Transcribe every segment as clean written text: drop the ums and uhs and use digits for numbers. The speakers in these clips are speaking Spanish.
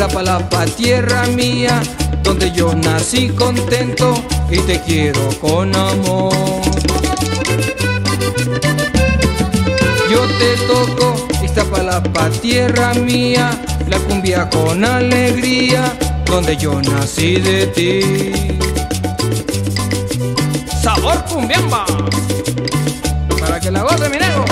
Iztapalapa, tierra mía, donde yo nací contento y te quiero con amor. Yo te toco, Iztapalapa, tierra mía, la cumbia con alegría, donde yo nací de ti. ¡Sabor cumbiamba! Para que la goce, mi negro.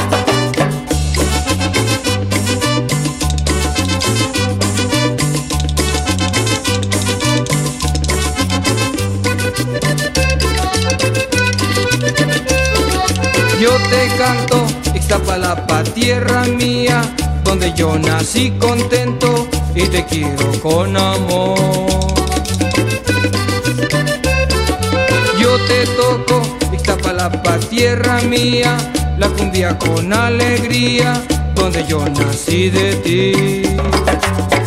Yo te canto, Iztapalapa, tierra mía, donde yo nací contento y te quiero con amor. Yo te toco, Iztapalapa, tierra mía, la cumbia con alegría, donde yo nací de ti.